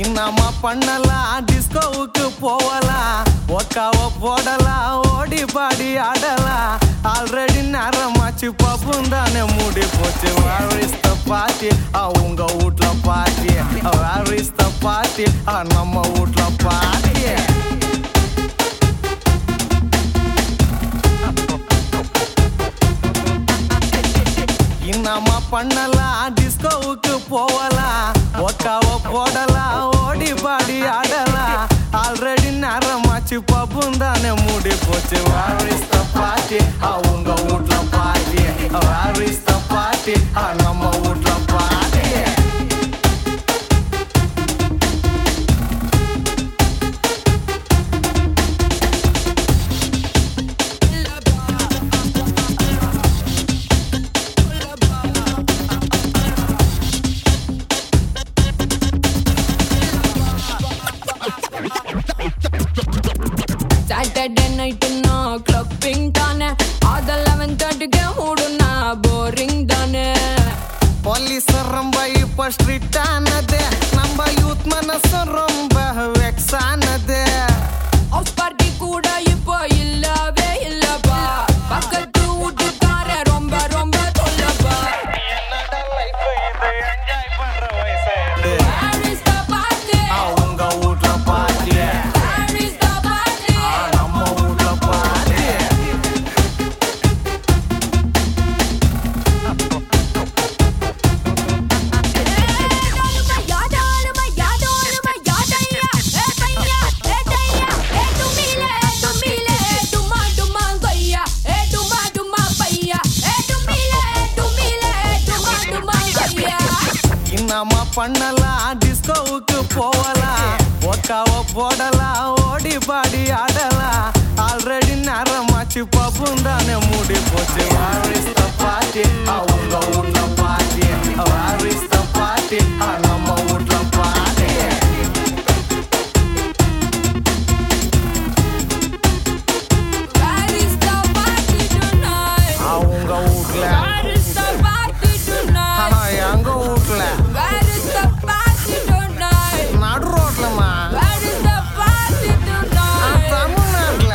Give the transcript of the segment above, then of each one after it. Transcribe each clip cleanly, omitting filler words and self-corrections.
இன்னமா பண்ணலாம், டிஸ்கோவுக்கு போகலாம், ஒக்காவ போடலாம், ஓடி பாடி ஆடலாம். ஆல்ரெடி நேரமாச்சு, பப்பும் தானே மூடி போச்சு. Where is the party? உங்க வீட்ல party. Where is the party? நம்ம வீட்ல பார்ட்டி. இன்னமா பண்ணலாம், டிஸ்கோவுக்கு போகலாம், ஒக்காவ போடலாம், ஓடி பாடி ஆடலாம். ஆல்ரெடி நேரமாச்சு, பப்பும் தானே மூடி போச்சு. Where is the party? உங்க வீட்ல party. Where is the party? நம்ம வீட்ல party. Saturday night na clubbing தானே, அது 11:30க்கு மூடுனா boring தானே. போலீஸ் ரொம்ப இப்ப ஸ்ட்ரிக்ட் ஆனது, நம்ம யூத் மனசு ரொம்ப வெக்ஸ் ஆனது. ஹவுஸ் பார்ட்டி கூட இப்போ இல்லவே இல்லப்பா, பக்கத்து வீட்டுக்கார ரொம்ப ரொம்ப தொல்லப்பா. Where is the party? உங்க வீட்ல party. Where is the party? நம்ம வீட்ல பார்ட்டி. இன்னமா பண்ணலாம், டிஸ்கோவுக்கு போகலாம், ஒக்காவ போடலாம், ஓடி பாடி ஆடலாம். ஆல்ரெடி நேரமாச்சு, பப்பும் தானே மூடி போச்சு. Where is the party? உங்க வீட்ல party. Where is the party? நம்ம வீட்ல party. Where is the party tonight? உங்க வீட்ல. Where is the party tonight? எங்க வீட்ல. Where is the party tonight? நடு ரோட்லமா. Where is the party tonight? தமிழ்நாட்டுல.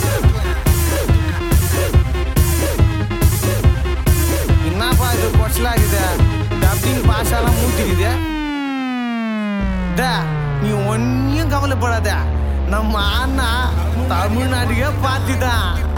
என்னப்பா இது பொச்சலாகுது, டப்பிங் பாஷாலாம் மூட்டிக்குது. நீ ஒன்னும் கவலைப்படாத, நம்ம அண்ணா தமிழ்நாட்டுக்கே பார்த்துதான்.